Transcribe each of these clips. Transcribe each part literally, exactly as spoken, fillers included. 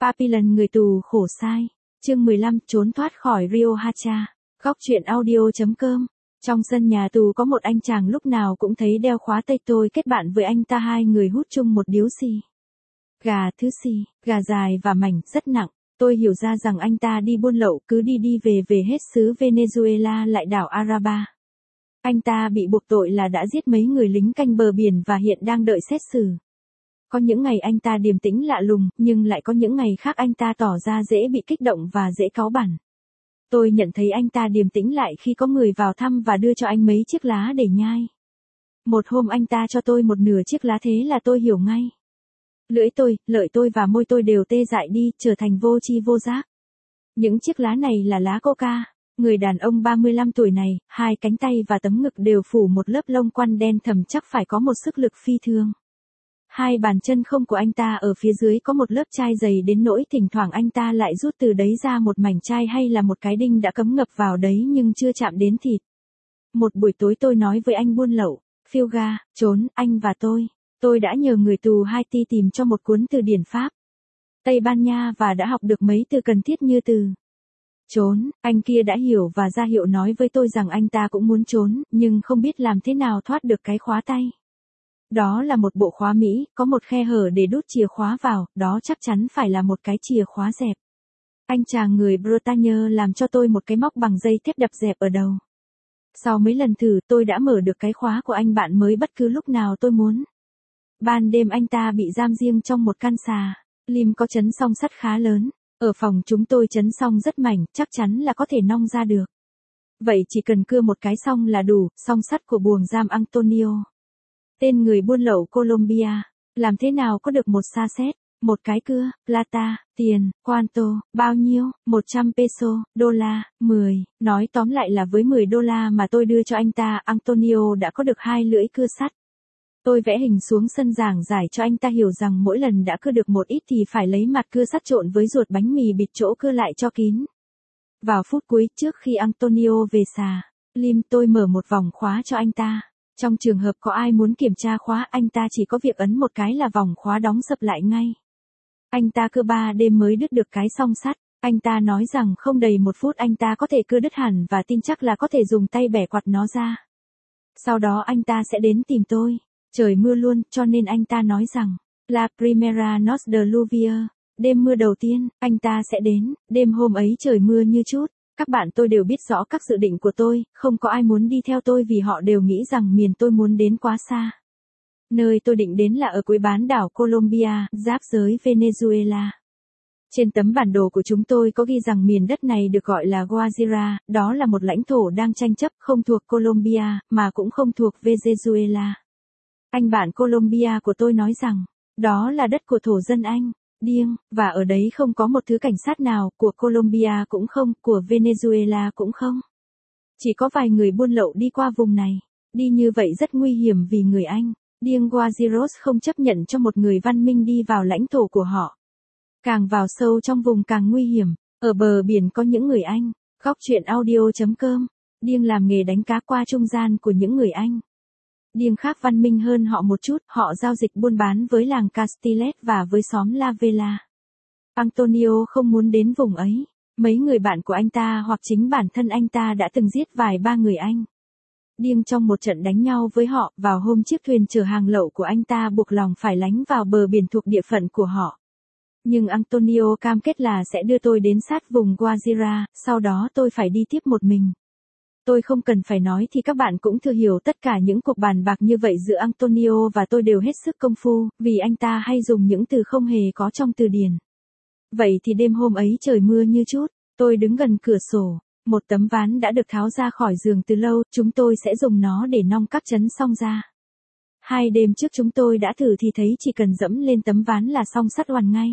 Papillon người tù khổ sai. Chương mười lăm trốn thoát khỏi Rio Hacha. Góc truyện audio.com. Trong sân nhà tù có một anh chàng lúc nào cũng thấy đeo khóa tay, tôi kết bạn với anh ta, hai người hút chung một điếu xì gà. Thứ xì gà dài và mảnh, rất nặng. Tôi hiểu ra rằng anh ta đi buôn lậu, cứ đi đi về về hết xứ Venezuela lại đảo Araba. Anh ta bị buộc tội là đã giết mấy người lính canh bờ biển và hiện đang đợi xét xử. Có những ngày anh ta điềm tĩnh lạ lùng, nhưng lại có những ngày khác anh ta tỏ ra dễ bị kích động và dễ cáu bẳn. Tôi nhận thấy anh ta điềm tĩnh lại khi có người vào thăm và đưa cho anh mấy chiếc lá để nhai. Một hôm anh ta cho tôi một nửa chiếc lá, thế là tôi hiểu ngay. Lưỡi tôi, lợi tôi và môi tôi đều tê dại đi, trở thành vô tri vô giác. Những chiếc lá này là lá coca. Người đàn ông ba mươi lăm tuổi này, hai cánh tay và tấm ngực đều phủ một lớp lông quăn đen thẫm, chắc phải có một sức lực phi thường. Hai bàn chân không của anh ta ở phía dưới có một lớp chai dày đến nỗi thỉnh thoảng anh ta lại rút từ đấy ra một mảnh chai hay là một cái đinh đã cắm ngập vào đấy nhưng chưa chạm đến thịt. Một buổi tối tôi nói với anh buôn lậu, Filga, trốn, anh và tôi. Tôi đã nhờ người tù Haiti tìm cho một cuốn từ điển Pháp, Tây Ban Nha và đã học được mấy từ cần thiết như từ trốn. Anh kia đã hiểu và ra hiệu nói với tôi rằng anh ta cũng muốn trốn, nhưng không biết làm thế nào thoát được cái khóa tay. Đó là một bộ khóa Mỹ, có một khe hở để đút chìa khóa vào, đó chắc chắn phải là một cái chìa khóa dẹp. Anh chàng người Bretagne làm cho tôi một cái móc bằng dây thép đập dẹp ở đầu. Sau mấy lần thử, tôi đã mở được cái khóa của anh bạn mới bất cứ lúc nào tôi muốn. Ban đêm anh ta bị giam riêng trong một căn xà lim có chấn song sắt khá lớn. Ở phòng chúng tôi chấn song rất mảnh, chắc chắn là có thể nong ra được. Vậy chỉ cần cưa một cái song là đủ, song sắt của buồng giam Antonio. Tên người buôn lậu Colombia. Làm thế nào có được một xa xét, một cái cưa, plata, tiền, quanto, bao nhiêu, một trăm peso, đô la, mười. Nói tóm lại là với mười đô la mà tôi đưa cho anh ta, Antonio đã có được hai lưỡi cưa sắt. Tôi vẽ hình xuống sân giảng giải cho anh ta hiểu rằng mỗi lần đã cưa được một ít thì phải lấy mặt cưa sắt trộn với ruột bánh mì bịt chỗ cưa lại cho kín. Vào phút cuối trước khi Antonio về xà lim, tôi mở một vòng khóa cho anh ta. Trong trường hợp có ai muốn kiểm tra khóa, anh ta chỉ có việc ấn một cái là vòng khóa đóng sập lại ngay. Anh ta cưa ba đêm mới đứt được cái song sắt. Anh ta nói rằng không đầy một phút anh ta có thể cưa đứt hẳn và tin chắc là có thể dùng tay bẻ quạt nó ra. Sau đó anh ta sẽ đến tìm tôi. Trời mưa luôn, cho nên anh ta nói rằng, La Primera Noche de Lluvia, đêm mưa đầu tiên, anh ta sẽ đến. Đêm hôm ấy trời mưa như chút. Các bạn tôi đều biết rõ các dự định của tôi, không có ai muốn đi theo tôi vì họ đều nghĩ rằng miền tôi muốn đến quá xa. Nơi tôi định đến là ở cuối bán đảo Colombia, giáp giới Venezuela. Trên tấm bản đồ của chúng tôi có ghi rằng miền đất này được gọi là Guajira, đó là một lãnh thổ đang tranh chấp, không thuộc Colombia, mà cũng không thuộc Venezuela. Anh bạn Colombia của tôi nói rằng, đó là đất của thổ dân Anh. Điên, và ở đấy không có một thứ cảnh sát nào, của Colombia cũng không, của Venezuela cũng không. Chỉ có vài người buôn lậu đi qua vùng này. Đi như vậy rất nguy hiểm vì người Anh. Điên Guajiros không chấp nhận cho một người văn minh đi vào lãnh thổ của họ. Càng vào sâu trong vùng càng nguy hiểm. Ở bờ biển có những người Anh. Góc truyện audio.com. Điên làm nghề đánh cá qua trung gian của những người Anh. Điên khác văn minh hơn họ một chút, họ giao dịch buôn bán với làng Castilet và với xóm La Vela. Antonio không muốn đến vùng ấy. Mấy người bạn của anh ta hoặc chính bản thân anh ta đã từng giết vài ba người Anh. Điên trong một trận đánh nhau với họ, vào hôm chiếc thuyền chở hàng lậu của anh ta buộc lòng phải lánh vào bờ biển thuộc địa phận của họ. Nhưng Antonio cam kết là sẽ đưa tôi đến sát vùng Guajira, sau đó tôi phải đi tiếp một mình. Tôi không cần phải nói thì các bạn cũng thừa hiểu tất cả những cuộc bàn bạc như vậy giữa Antonio và tôi đều hết sức công phu, vì anh ta hay dùng những từ không hề có trong từ điển. Vậy thì đêm hôm ấy trời mưa như chút, tôi đứng gần cửa sổ, một tấm ván đã được tháo ra khỏi giường từ lâu, chúng tôi sẽ dùng nó để nong các chấn song ra. Hai đêm trước chúng tôi đã thử thì thấy chỉ cần dẫm lên tấm ván là xong sắt hoàn ngay.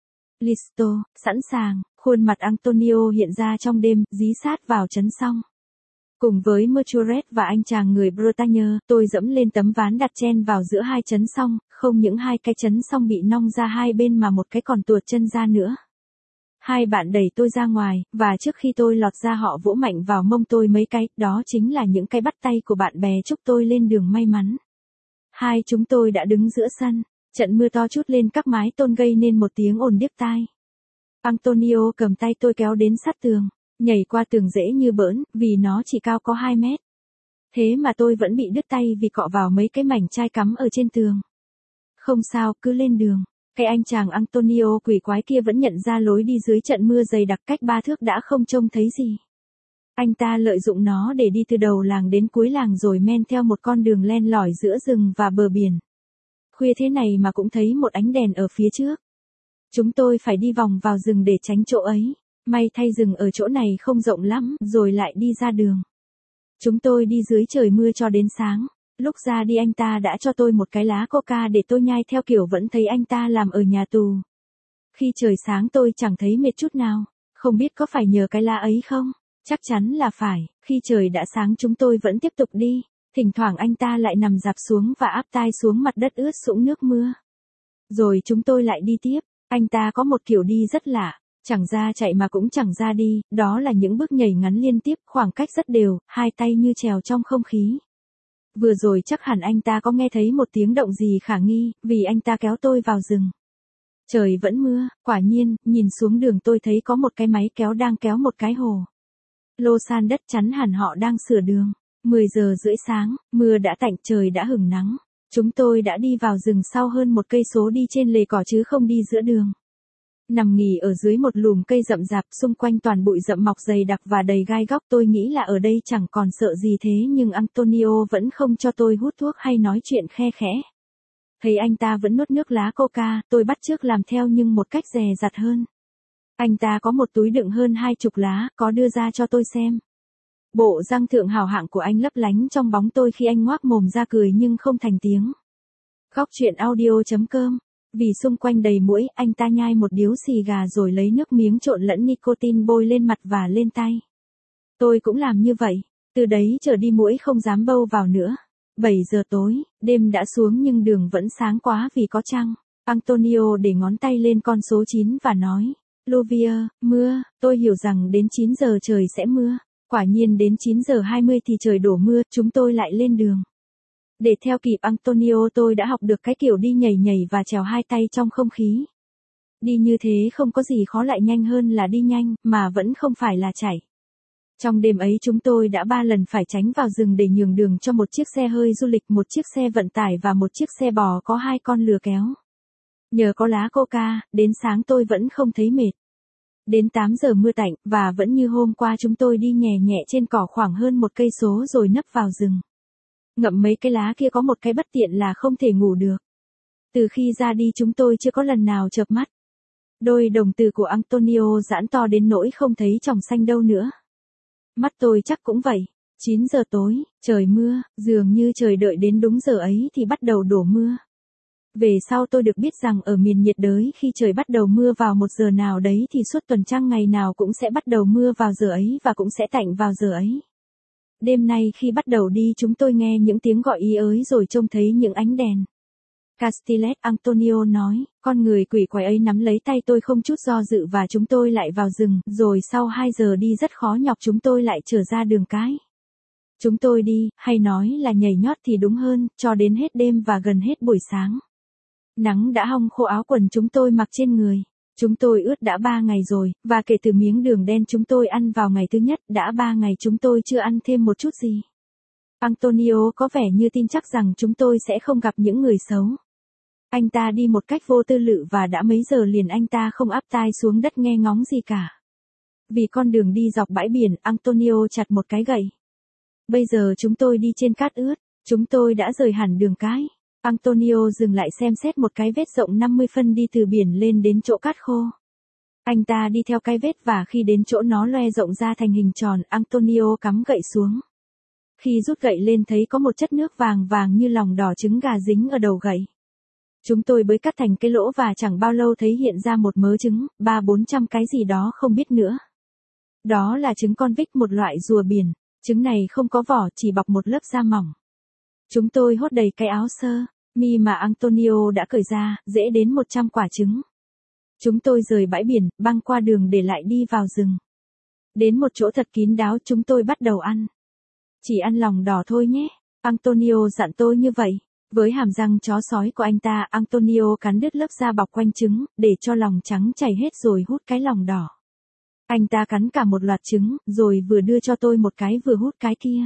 Listo, sẵn sàng, khuôn mặt Antonio hiện ra trong đêm, dí sát vào chấn song. Cùng với Merchuret và anh chàng người Bretagne, tôi dẫm lên tấm ván đặt chen vào giữa hai chấn song, không những hai cái chấn song bị nong ra hai bên mà một cái còn tuột chân ra nữa. Hai bạn đẩy tôi ra ngoài, và trước khi tôi lọt ra họ vỗ mạnh vào mông tôi mấy cái, đó chính là những cái bắt tay của bạn bè chúc tôi lên đường may mắn. Hai chúng tôi đã đứng giữa sân, trận mưa to trút lên các mái tôn gây nên một tiếng ồn điếc tai. Antonio cầm tay tôi kéo đến sát tường, nhảy qua tường dễ như bỡn, vì nó chỉ cao có hai mét. Thế mà tôi vẫn bị đứt tay vì cọ vào mấy cái mảnh chai cắm ở trên tường. Không sao, cứ lên đường. Cái anh chàng Antonio quỷ quái kia vẫn nhận ra lối đi dưới trận mưa dày đặc cách ba thước đã không trông thấy gì. Anh ta lợi dụng nó để đi từ đầu làng đến cuối làng rồi men theo một con đường len lỏi giữa rừng và bờ biển. Khuya thế này mà cũng thấy một ánh đèn ở phía trước. Chúng tôi phải đi vòng vào rừng để tránh chỗ ấy. May thay rừng ở chỗ này không rộng lắm, rồi lại đi ra đường. Chúng tôi đi dưới trời mưa cho đến sáng. Lúc ra đi anh ta đã cho tôi một cái lá coca để tôi nhai theo kiểu vẫn thấy anh ta làm ở nhà tù. Khi trời sáng tôi chẳng thấy mệt chút nào. Không biết có phải nhờ cái lá ấy không? Chắc chắn là phải. Khi trời đã sáng chúng tôi vẫn tiếp tục đi. Thỉnh thoảng anh ta lại nằm dạp xuống và áp tai xuống mặt đất ướt sũng nước mưa. Rồi chúng tôi lại đi tiếp. Anh ta có một kiểu đi rất lạ. Chẳng ra chạy mà cũng chẳng ra đi. Đó là những bước nhảy ngắn liên tiếp, khoảng cách rất đều, hai tay như trèo trong không khí. Vừa rồi chắc hẳn anh ta có nghe thấy một tiếng động gì khả nghi, vì anh ta kéo tôi vào rừng. Trời vẫn mưa, quả nhiên, nhìn xuống đường tôi thấy có một cái máy kéo đang kéo một cái hồ. Lô san đất chắn hẳn họ đang sửa đường. mười giờ rưỡi sáng, mưa đã tạnh, trời đã hửng nắng. Chúng tôi đã đi vào rừng sau hơn một cây số đi trên lề cỏ chứ không đi giữa đường. Nằm nghỉ ở dưới một lùm cây rậm rạp, xung quanh toàn bụi rậm mọc dày đặc và đầy gai góc. Tôi nghĩ là ở đây chẳng còn sợ gì thế nhưng Antonio vẫn không cho tôi hút thuốc hay nói chuyện khe khẽ. Thấy anh ta vẫn nuốt nước lá coca, tôi bắt chước làm theo nhưng một cách dè dặt hơn. Anh ta có một túi đựng hơn hai chục lá, có đưa ra cho tôi xem. Bộ răng thượng hào hạng của anh lấp lánh trong bóng tôi khi anh ngoác mồm ra cười nhưng không thành tiếng. Góc truyện audio chấm com. Vì xung quanh đầy muỗi, anh ta nhai một điếu xì gà rồi lấy nước miếng trộn lẫn nicotine bôi lên mặt và lên tay. Tôi cũng làm như vậy. Từ đấy trở đi muỗi không dám bâu vào nữa. bảy giờ tối, đêm đã xuống nhưng đường vẫn sáng quá vì có trăng. Antonio để ngón tay lên con số chín và nói, Lovia, mưa. Tôi hiểu rằng đến chín giờ trời sẽ mưa. Quả nhiên đến chín giờ hai mươi thì trời đổ mưa, chúng tôi lại lên đường. Để theo kịp Antonio tôi đã học được cái kiểu đi nhảy nhảy và trèo hai tay trong không khí. Đi như thế không có gì khó, lại nhanh hơn là đi nhanh, mà vẫn không phải là chạy. Trong đêm ấy chúng tôi đã ba lần phải tránh vào rừng để nhường đường cho một chiếc xe hơi du lịch, một chiếc xe vận tải và một chiếc xe bò có hai con lừa kéo. Nhờ có lá coca, đến sáng tôi vẫn không thấy mệt. Đến tám giờ mưa tạnh, và vẫn như hôm qua chúng tôi đi nhẹ nhẹ trên cỏ khoảng hơn một cây số rồi nấp vào rừng. Ngậm mấy cái lá kia có một cái bất tiện là không thể ngủ được. Từ khi ra đi chúng tôi chưa có lần nào chợp mắt. Đôi đồng tử của Antonio giãn to đến nỗi không thấy tròng xanh đâu nữa. Mắt tôi chắc cũng vậy. chín giờ tối, trời mưa, dường như trời đợi đến đúng giờ ấy thì bắt đầu đổ mưa. Về sau tôi được biết rằng ở miền nhiệt đới khi trời bắt đầu mưa vào một giờ nào đấy thì suốt tuần trăng ngày nào cũng sẽ bắt đầu mưa vào giờ ấy và cũng sẽ tạnh vào giờ ấy. Đêm nay khi bắt đầu đi chúng tôi nghe những tiếng gọi ý ới rồi trông thấy những ánh đèn. Castellet, Antonio nói, con người quỷ quái ấy nắm lấy tay tôi không chút do dự và chúng tôi lại vào rừng, rồi sau hai giờ đi rất khó nhọc chúng tôi lại trở ra đường cái. Chúng tôi đi, hay nói là nhảy nhót thì đúng hơn, cho đến hết đêm và gần hết buổi sáng. Nắng đã hong khô áo quần chúng tôi mặc trên người. Chúng tôi ướt đã ba ngày rồi, và kể từ miếng đường đen chúng tôi ăn vào ngày thứ nhất, đã ba ngày chúng tôi chưa ăn thêm một chút gì. Antonio có vẻ như tin chắc rằng chúng tôi sẽ không gặp những người xấu. Anh ta đi một cách vô tư lự và đã mấy giờ liền anh ta không áp tai xuống đất nghe ngóng gì cả. Vì con đường đi dọc bãi biển, Antonio chặt một cái gậy. Bây giờ chúng tôi đi trên cát ướt, chúng tôi đã rời hẳn đường cái. Antonio dừng lại xem xét một cái vết rộng năm mươi phân đi từ biển lên đến chỗ cát khô. Anh ta đi theo cái vết và khi đến chỗ nó loe rộng ra thành hình tròn, Antonio cắm gậy xuống. Khi rút gậy lên thấy có một chất nước vàng vàng như lòng đỏ trứng gà dính ở đầu gậy. Chúng tôi bới cắt thành cái lỗ và chẳng bao lâu thấy hiện ra một mớ trứng, ba bốn trăm cái gì đó không biết nữa. Đó là trứng convict, một loại rùa biển. Trứng này không có vỏ, chỉ bọc một lớp da mỏng. Chúng tôi hốt đầy cái áo sơ mi mà Antonio đã cởi ra, dễ đến một trăm quả trứng. Chúng tôi rời bãi biển, băng qua đường để lại đi vào rừng. Đến một chỗ thật kín đáo chúng tôi bắt đầu ăn. Chỉ ăn lòng đỏ thôi nhé. Antonio dặn tôi như vậy. Với hàm răng chó sói của anh ta, Antonio cắn đứt lớp da bọc quanh trứng, để cho lòng trắng chảy hết rồi hút cái lòng đỏ. Anh ta cắn cả một loạt trứng, rồi vừa đưa cho tôi một cái vừa hút cái kia.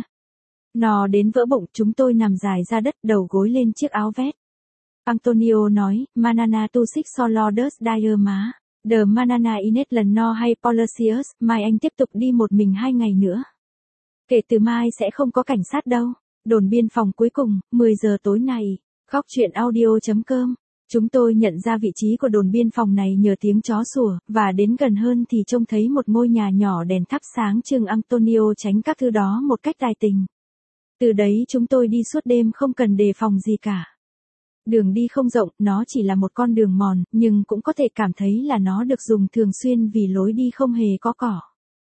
No đến vỡ bụng, chúng tôi nằm dài ra đất, đầu gối lên chiếc áo vest. Antonio nói, Manana tu six solodus dire má. The Manana inet lần no hay Policius, mai anh tiếp tục đi một mình hai ngày nữa. Kể từ mai sẽ không có cảnh sát đâu. Đồn biên phòng cuối cùng, mười giờ tối nay. Góc chuyện audio chấm com. Chúng tôi nhận ra vị trí của đồn biên phòng này nhờ tiếng chó sủa, và đến gần hơn thì trông thấy một ngôi nhà nhỏ đèn thắp sáng trưng. Antonio tránh các thứ đó một cách tài tình. Từ đấy chúng tôi đi suốt đêm không cần đề phòng gì cả. Đường đi không rộng, nó chỉ là một con đường mòn, nhưng cũng có thể cảm thấy là nó được dùng thường xuyên vì lối đi không hề có cỏ.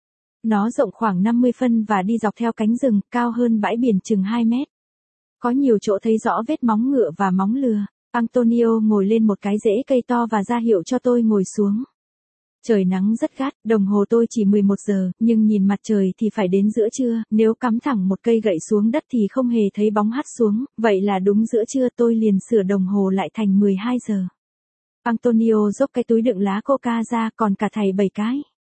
Nó rộng khoảng năm mươi phân và đi dọc theo cánh rừng, cao hơn bãi biển chừng hai mét. Có nhiều chỗ thấy rõ vết móng ngựa và móng lừa. Antonio ngồi lên một cái rễ cây to và ra hiệu cho tôi ngồi xuống. Trời nắng rất gắt, đồng hồ tôi chỉ mười một giờ, nhưng nhìn mặt trời thì phải đến giữa trưa, nếu cắm thẳng một cây gậy xuống đất thì không hề thấy bóng hắt xuống, vậy là đúng giữa trưa. Tôi liền sửa đồng hồ lại thành mười hai giờ. Antonio dốc cái túi đựng lá coca ra, còn cả thảy bảy cái.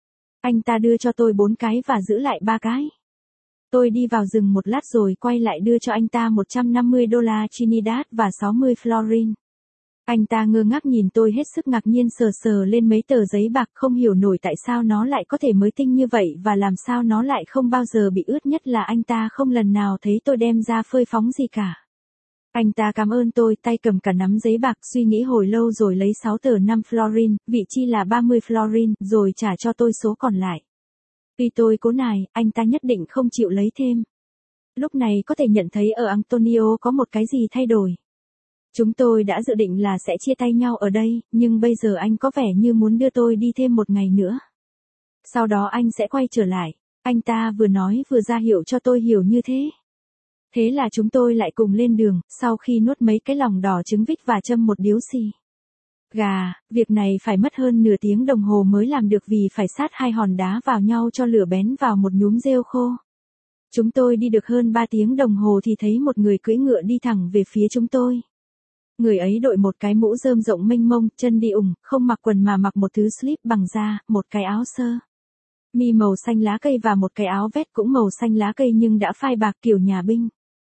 Anh ta đưa cho tôi bốn cái và giữ lại ba cái. Tôi đi vào rừng một lát rồi quay lại đưa cho anh ta một trăm năm mươi đô la Trinidad và sáu mươi florin. Anh ta ngơ ngác nhìn tôi hết sức ngạc nhiên, sờ sờ lên mấy tờ giấy bạc, không hiểu nổi tại sao nó lại có thể mới tinh như vậy và làm sao nó lại không bao giờ bị ướt, nhất là anh ta không lần nào thấy tôi đem ra phơi phóng gì cả. Anh ta cảm ơn tôi, tay cầm cả nắm giấy bạc, suy nghĩ hồi lâu rồi lấy sáu tờ năm florin, vị chi là ba mươi florin, rồi trả cho tôi số còn lại. Tuy tôi cố nài, anh ta nhất định không chịu lấy thêm. Lúc này có thể nhận thấy ở Antonio có một cái gì thay đổi. Chúng tôi đã dự định là sẽ chia tay nhau ở đây, nhưng bây giờ anh có vẻ như muốn đưa tôi đi thêm một ngày nữa. Sau đó anh sẽ quay trở lại. Anh ta vừa nói vừa ra hiệu cho tôi hiểu như thế. Thế là chúng tôi lại cùng lên đường, sau khi nuốt mấy cái lòng đỏ trứng vích và châm một điếu xì gà. Việc này phải mất hơn nửa tiếng đồng hồ mới làm được vì phải sát hai hòn đá vào nhau cho lửa bén vào một nhúm rêu khô. Chúng tôi đi được hơn ba tiếng đồng hồ thì thấy một người cưỡi ngựa đi thẳng về phía chúng tôi. Người ấy đội một cái mũ rơm rộng mênh mông, chân đi ủng, không mặc quần mà mặc một thứ slip bằng da, một cái áo sơ mi màu xanh lá cây và một cái áo vest cũng màu xanh lá cây nhưng đã phai bạc kiểu nhà binh.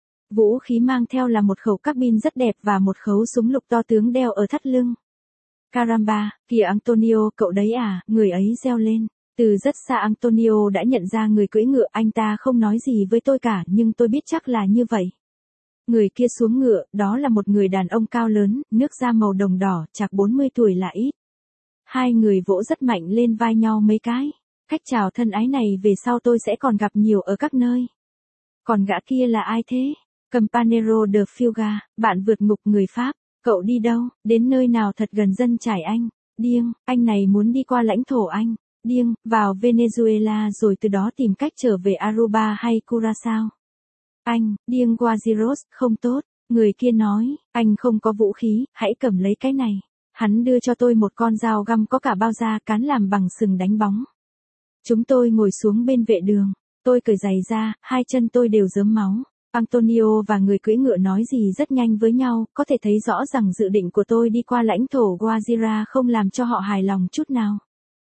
Vũ khí mang theo là một khẩu carbine rất đẹp và một khẩu súng lục to tướng đeo ở thắt lưng. Caramba, kìa Antonio, cậu đấy à, người ấy reo lên. Từ rất xa Antonio đã nhận ra người cưỡi ngựa, anh ta không nói gì với tôi cả nhưng tôi biết chắc là như vậy. Người kia xuống ngựa, đó là một người đàn ông cao lớn, nước da màu đồng đỏ, chạc bốn mươi tuổi là ít. Hai người vỗ rất mạnh lên vai nhau mấy cái. Cách chào thân ái này về sau tôi sẽ còn gặp nhiều ở các nơi. Còn gã kia là ai thế? Campanero de Fuga, bạn vượt ngục người Pháp. Cậu đi đâu? Đến nơi nào thật gần dân trải anh? Điên, anh này muốn đi qua lãnh thổ anh. Điên, vào Venezuela rồi từ đó tìm cách trở về Aruba hay Curaçao. Anh, điên Guajiros, không tốt. Người kia nói, anh không có vũ khí, hãy cầm lấy cái này. Hắn đưa cho tôi một con dao găm có cả bao da cán làm bằng sừng đánh bóng. Chúng tôi ngồi xuống bên vệ đường. Tôi cởi giày ra, hai chân tôi đều rớm máu. Antonio và người cưỡi ngựa nói gì rất nhanh với nhau, có thể thấy rõ rằng dự định của tôi đi qua lãnh thổ Guajira không làm cho họ hài lòng chút nào.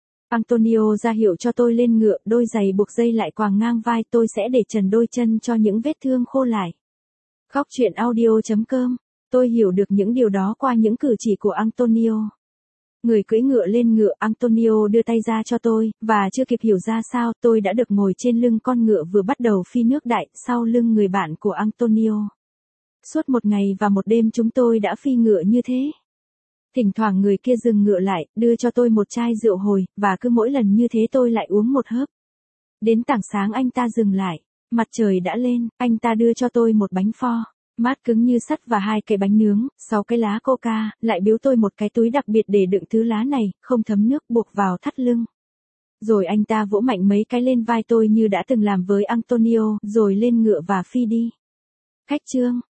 Antonio ra hiệu cho tôi lên ngựa, đôi giày buộc dây lại quàng ngang vai, tôi sẽ để trần đôi chân cho những vết thương khô lại. Góc chuyện audio chấm com. Tôi hiểu được những điều đó qua những cử chỉ của Antonio. Người cưỡi ngựa lên ngựa, Antonio đưa tay ra cho tôi, và chưa kịp hiểu ra sao, tôi đã được ngồi trên lưng con ngựa vừa bắt đầu phi nước đại, sau lưng người bạn của Antonio. Suốt một ngày và một đêm chúng tôi đã phi ngựa như thế. Thỉnh thoảng người kia dừng ngựa lại, đưa cho tôi một chai rượu hồi, và cứ mỗi lần như thế tôi lại uống một hớp. Đến tảng sáng anh ta dừng lại, mặt trời đã lên, anh ta đưa cho tôi một bánh pho, mát cứng như sắt và hai cái bánh nướng, sáu cái lá coca, lại biếu tôi một cái túi đặc biệt để đựng thứ lá này, không thấm nước, buộc vào thắt lưng. Rồi anh ta vỗ mạnh mấy cái lên vai tôi như đã từng làm với Antonio, rồi lên ngựa và phi đi. Khách chương.